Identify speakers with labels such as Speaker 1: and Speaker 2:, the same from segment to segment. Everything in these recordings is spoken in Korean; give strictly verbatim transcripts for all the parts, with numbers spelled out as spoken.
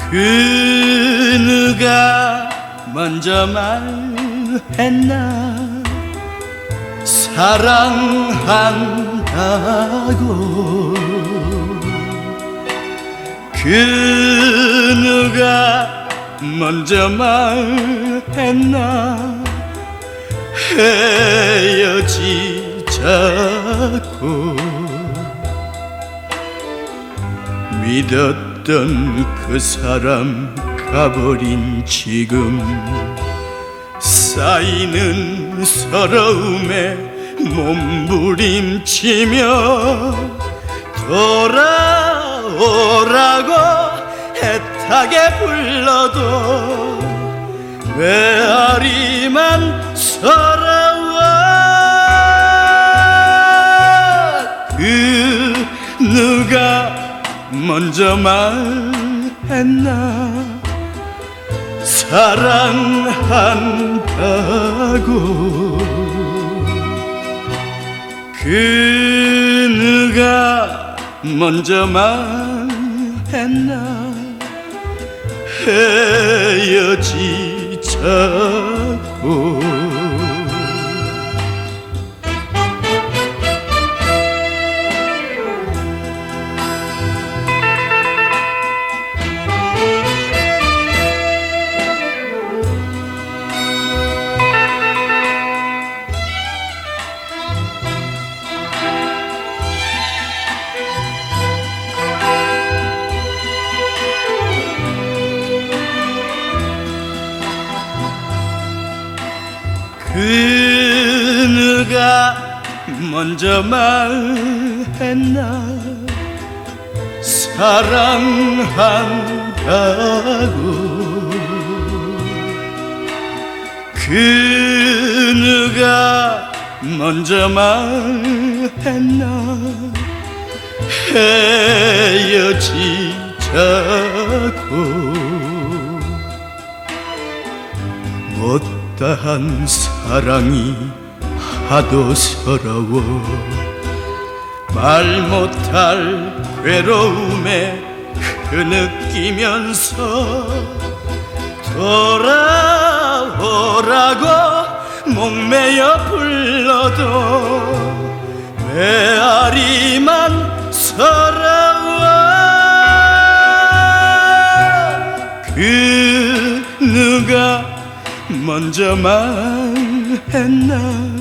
Speaker 1: 그 누가 먼저 말했나 사랑한다고. 그 누가 먼저 말했나 헤어지자고. 믿었던 그 사람 가버린 지금 쌓이는 서러움에 몸부림치며 돌아오라고 애타게 불러도 메아리만 서러워. 그 누가 먼저 말했나 사랑한다고. 그 누가 먼저 말했나 헤어지자고. 그 누가 먼저 말했나 사랑한다고. 그 누가 먼저 말했나 헤어지자고. 못다한 사랑이 하도 서러워 말 못할 괴로움에 흐느끼면서 돌아오라고 목매여 불러도 메아리만 서러워. 그 누가 먼저 말했나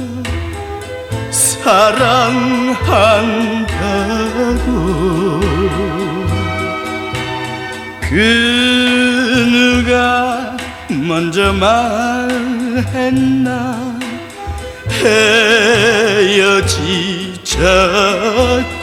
Speaker 1: 사랑한다고. 그 누가 먼저 말했나 헤어지자고.